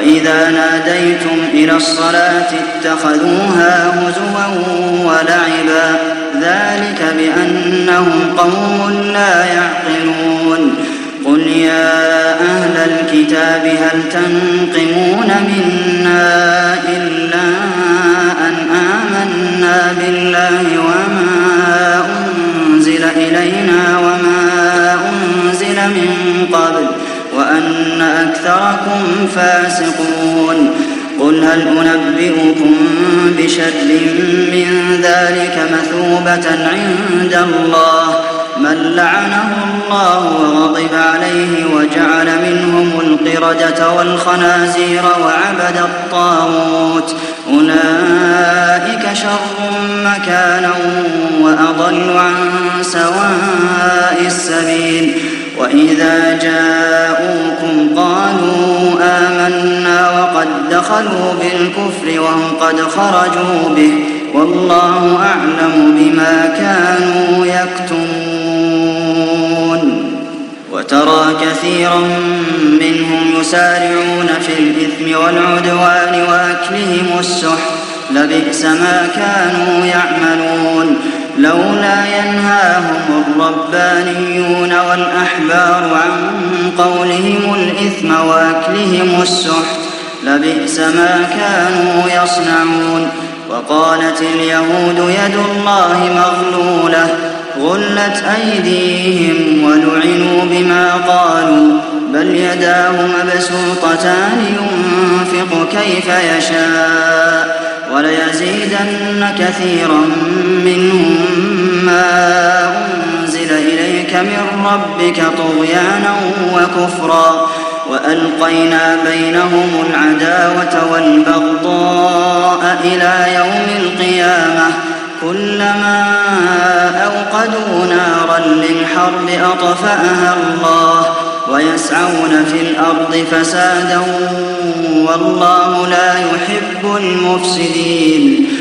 وإذا ناديتم إلى الصلاة اتخذوها هزوا ولعبا ذلك بأنهم قوم لا يعقلون قل يا أهل الكتاب هل تنقمون منا إلا أن آمنا بالله وما أنزل إلينا وما أنزل من قبل وأن أكثركم فاسقون قل هل أنبئكم بشر من ذلك مثوبة عند الله من لعنه الله وغضب عليه وجعل منهم القردة والخنازير وعبد الطاغوت أولئك شر مكانا وأضل عن سواء السبيل وإذا جاءوكم قالوا آمنا وقد دخلوا بالكفر وهم قد خرجوا به والله أعلم بما كانوا يكتمون وترى كثيرا منهم يسارعون في الإثم والعدوان وأكلهم السحت لبئس ما كانوا يعملون لولا ينهاهم الربانيون والأحبار عن قولهم الإثم وأكلهم السحت لبئس ما كانوا يصنعون وقالت اليهود يد الله مغلولة غلت أيديهم ولعنوا بما قالوا بل يداه مبسوطتان ينفق كيف يشاء وليزيدن كثيرا منهم ما أنزل إليك من ربك طغيانا وكفرا وألقينا بينهم العداوة والبغضاء إلى يوم القيامة كلما أوقدوا نارا للحرب أطفأها الله ويسعون في الأرض فسادا والله لا يحب المفسدين